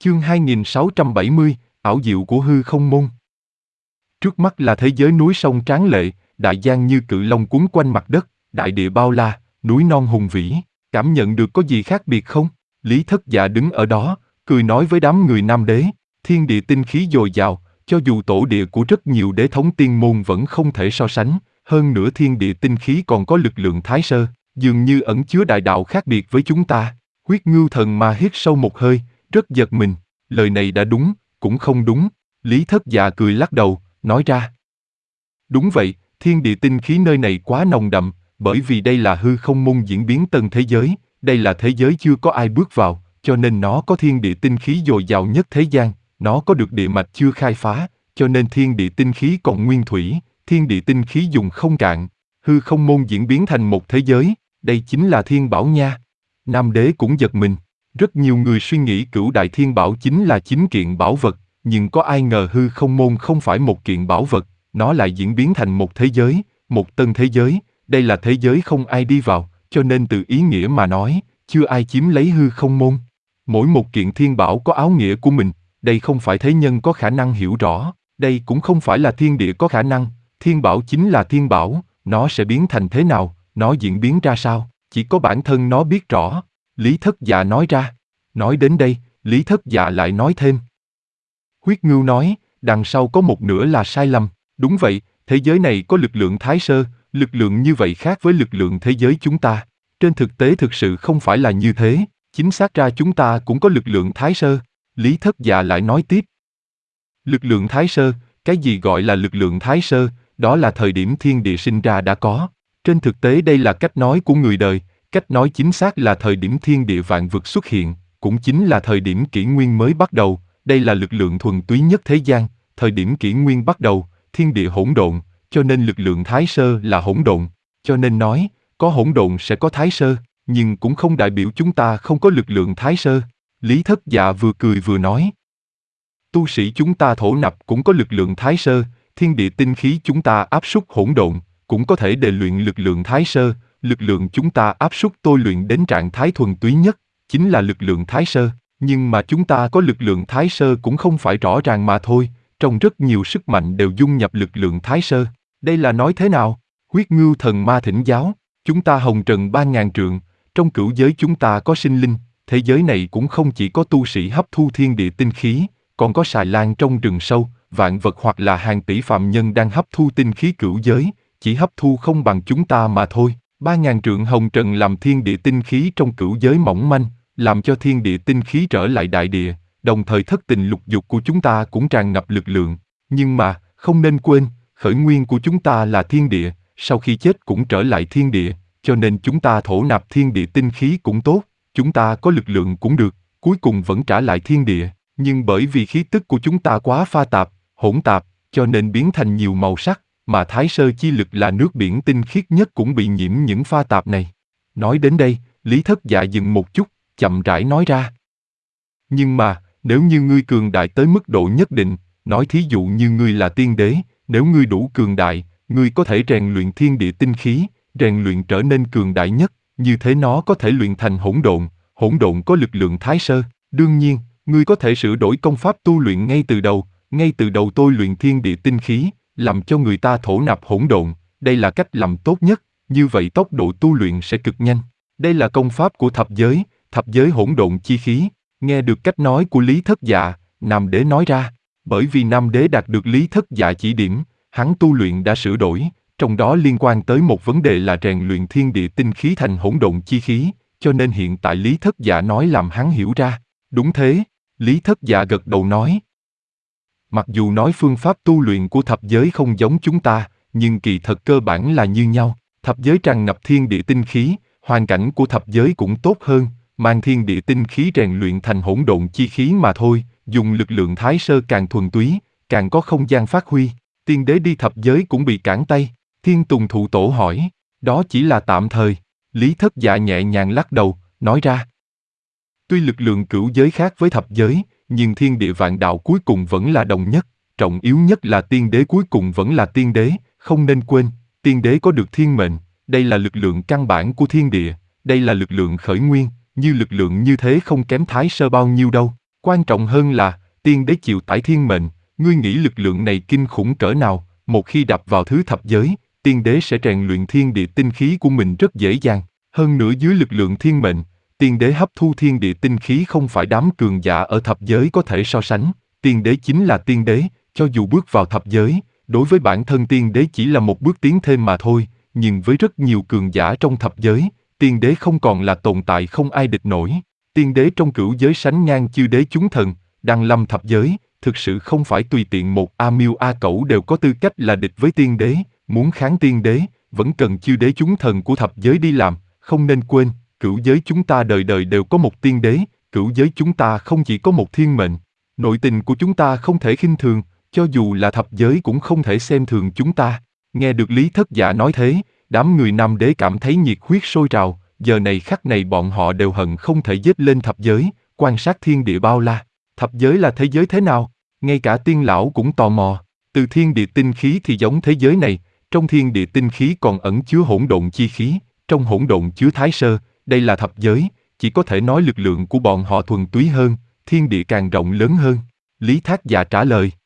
Chương 2670, ảo diệu của hư không môn. Trước mắt là thế giới núi sông tráng lệ, đại giang như cự long quấn quanh mặt đất, đại địa bao la, núi non hùng vĩ. Cảm nhận được có gì khác biệt không? Lý Thất Dạ đứng ở đó, cười nói với đám người Nam Đế, thiên địa tinh khí dồi dào, cho dù tổ địa của rất nhiều đế thống tiên môn vẫn không thể so sánh, hơn nữa thiên địa tinh khí còn có lực lượng thái sơ, dường như ẩn chứa đại đạo khác biệt với chúng ta. Huyết Ngưu Thần Ma hít sâu một hơi, rất giật mình, lời này đã đúng, cũng không đúng. Lý Thất Dạ cười lắc đầu, nói ra. Đúng vậy, thiên địa tinh khí nơi này quá nồng đậm, bởi vì đây là hư không môn diễn biến tân thế giới, đây là thế giới chưa có ai bước vào, cho nên nó có thiên địa tinh khí dồi dào nhất thế gian, nó có được địa mạch chưa khai phá, cho nên thiên địa tinh khí còn nguyên thủy, thiên địa tinh khí dùng không cạn, hư không môn diễn biến thành một thế giới, đây chính là thiên bảo nha. Nam Đế cũng giật mình, rất nhiều người suy nghĩ Cửu Đại Thiên Bảo chính là chính kiện bảo vật, nhưng có ai ngờ hư không môn không phải một kiện bảo vật, nó lại diễn biến thành một thế giới, một tân thế giới, đây là thế giới không ai đi vào, cho nên từ ý nghĩa mà nói, chưa ai chiếm lấy hư không môn. Mỗi một kiện thiên bảo có áo nghĩa của mình, đây không phải thế nhân có khả năng hiểu rõ, đây cũng không phải là thiên địa có khả năng, thiên bảo chính là thiên bảo, nó sẽ biến thành thế nào, nó diễn biến ra sao, chỉ có bản thân nó biết rõ. Lý Thất Dạ nói ra. Nói đến đây, Lý Thất Dạ lại nói thêm. Huyết Ngưu nói, đằng sau có một nửa là sai lầm. Đúng vậy, thế giới này có lực lượng thái sơ, lực lượng như vậy khác với lực lượng thế giới chúng ta. Trên thực tế thực sự không phải là như thế, chính xác ra chúng ta cũng có lực lượng thái sơ. Lý Thất Dạ lại nói tiếp. Lực lượng thái sơ, cái gì gọi là lực lượng thái sơ, đó là thời điểm thiên địa sinh ra đã có. Trên thực tế đây là cách nói của người đời, cách nói chính xác là thời điểm thiên địa vạn vực xuất hiện, cũng chính là thời điểm kỷ nguyên mới bắt đầu, đây là lực lượng thuần túy nhất thế gian, thời điểm kỷ nguyên bắt đầu, thiên địa hỗn độn, cho nên lực lượng thái sơ là hỗn độn, cho nên nói, có hỗn độn sẽ có thái sơ, nhưng cũng không đại biểu chúng ta không có lực lượng thái sơ. Lý Thất Dạ vừa cười vừa nói. Tu sĩ chúng ta thổ nạp cũng có lực lượng thái sơ, thiên địa tinh khí chúng ta áp suất hỗn độn, cũng có thể đề luyện lực lượng thái sơ, lực lượng chúng ta áp suất tôi luyện đến trạng thái thuần túy nhất, chính là lực lượng thái sơ, nhưng mà chúng ta có lực lượng thái sơ cũng không phải rõ ràng mà thôi, trong rất nhiều sức mạnh đều dung nhập lực lượng thái sơ. Đây là nói thế nào? Huyết Ngưu Thần Ma thỉnh giáo, chúng ta hồng trần 3000 trượng, trong cửu giới chúng ta có sinh linh, thế giới này cũng không chỉ có tu sĩ hấp thu thiên địa tinh khí, còn có xài lang trong rừng sâu, vạn vật hoặc là hàng tỷ phạm nhân đang hấp thu tinh khí cửu giới, chỉ hấp thu không bằng chúng ta mà thôi. 3000 trượng hồng trần làm thiên địa tinh khí trong cửu giới mỏng manh, làm cho thiên địa tinh khí trở lại đại địa, đồng thời thất tình lục dục của chúng ta cũng tràn ngập lực lượng. Nhưng mà, không nên quên, khởi nguyên của chúng ta là thiên địa, sau khi chết cũng trở lại thiên địa, cho nên chúng ta thổ nạp thiên địa tinh khí cũng tốt, chúng ta có lực lượng cũng được, cuối cùng vẫn trả lại thiên địa. Nhưng bởi vì khí tức của chúng ta quá pha tạp, hỗn tạp, cho nên biến thành nhiều màu sắc, mà thái sơ chi lực là nước biển tinh khiết nhất cũng bị nhiễm những pha tạp này. Nói đến đây, Lý Thất Dạ dừng một chút, chậm rãi nói ra. Nhưng mà, nếu như ngươi cường đại tới mức độ nhất định, nói thí dụ như ngươi là tiên đế, nếu ngươi đủ cường đại, ngươi có thể rèn luyện thiên địa tinh khí, rèn luyện trở nên cường đại nhất, như thế nó có thể luyện thành hỗn độn có lực lượng thái sơ. Đương nhiên, ngươi có thể sửa đổi công pháp tu luyện ngay từ đầu tôi luyện thiên địa tinh khí, làm cho người ta thổ nạp hỗn độn, đây là cách làm tốt nhất, như vậy tốc độ tu luyện sẽ cực nhanh. Đây là công pháp của thập giới hỗn độn chi khí. Nghe được cách nói của Lý Thất Dạ, Nam Đế nói ra, bởi vì Nam Đế đạt được Lý Thất Dạ chỉ điểm, hắn tu luyện đã sửa đổi, trong đó liên quan tới một vấn đề là rèn luyện thiên địa tinh khí thành hỗn độn chi khí, cho nên hiện tại Lý Thất Dạ nói làm hắn hiểu ra. Đúng thế, Lý Thất Dạ gật đầu nói. Mặc dù nói phương pháp tu luyện của thập giới không giống chúng ta, nhưng kỳ thật cơ bản là như nhau. Thập giới tràn ngập thiên địa tinh khí, hoàn cảnh của thập giới cũng tốt hơn, mang thiên địa tinh khí rèn luyện thành hỗn độn chi khí mà thôi, dùng lực lượng thái sơ càng thuần túy, càng có không gian phát huy. Tiên đế đi thập giới cũng bị cản tay. Thiên Tùng Thụ Tổ hỏi, đó chỉ là tạm thời. Lý Thất Dạ nhẹ nhàng lắc đầu, nói ra. Tuy lực lượng cửu giới khác với thập giới, nhưng thiên địa vạn đạo cuối cùng vẫn là đồng nhất, trọng yếu nhất là tiên đế cuối cùng vẫn là tiên đế, không nên quên, tiên đế có được thiên mệnh, đây là lực lượng căn bản của thiên địa, đây là lực lượng khởi nguyên, như lực lượng như thế không kém thái sơ bao nhiêu đâu. Quan trọng hơn là, tiên đế chịu tải thiên mệnh, ngươi nghĩ lực lượng này kinh khủng cỡ nào, một khi đập vào thứ thập giới, tiên đế sẽ rèn luyện thiên địa tinh khí của mình rất dễ dàng. Hơn nữa dưới lực lượng thiên mệnh, tiên đế hấp thu thiên địa tinh khí không phải đám cường giả ở thập giới có thể so sánh, tiên đế chính là tiên đế, cho dù bước vào thập giới, đối với bản thân tiên đế chỉ là một bước tiến thêm mà thôi, nhưng với rất nhiều cường giả trong thập giới, tiên đế không còn là tồn tại không ai địch nổi. Tiên đế trong cửu giới sánh ngang chư đế chúng thần, đăng lâm thập giới, thực sự không phải tùy tiện một A Miêu A Cẩu đều có tư cách là địch với tiên đế, muốn kháng tiên đế, vẫn cần chư đế chúng thần của thập giới đi làm, không nên quên, cửu giới chúng ta đời đời đều có một tiên đế, cửu giới chúng ta không chỉ có một thiên mệnh. Nội tình của chúng ta không thể khinh thường, cho dù là thập giới cũng không thể xem thường chúng ta. Nghe được Lý Thất Dạ nói thế, đám người Nam Đế cảm thấy nhiệt huyết sôi trào, giờ này khắc này bọn họ đều hận không thể giết lên thập giới, quan sát thiên địa bao la. Thập giới là thế giới thế nào? Ngay cả tiên lão cũng tò mò. Từ thiên địa tinh khí thì giống thế giới này, trong thiên địa tinh khí còn ẩn chứa hỗn độn chi khí, trong hỗn độn chứa thái sơ, đây là thập giới, chỉ có thể nói lực lượng của bọn họ thuần túy hơn, thiên địa càng rộng lớn hơn. Lý Thác Dạ trả lời.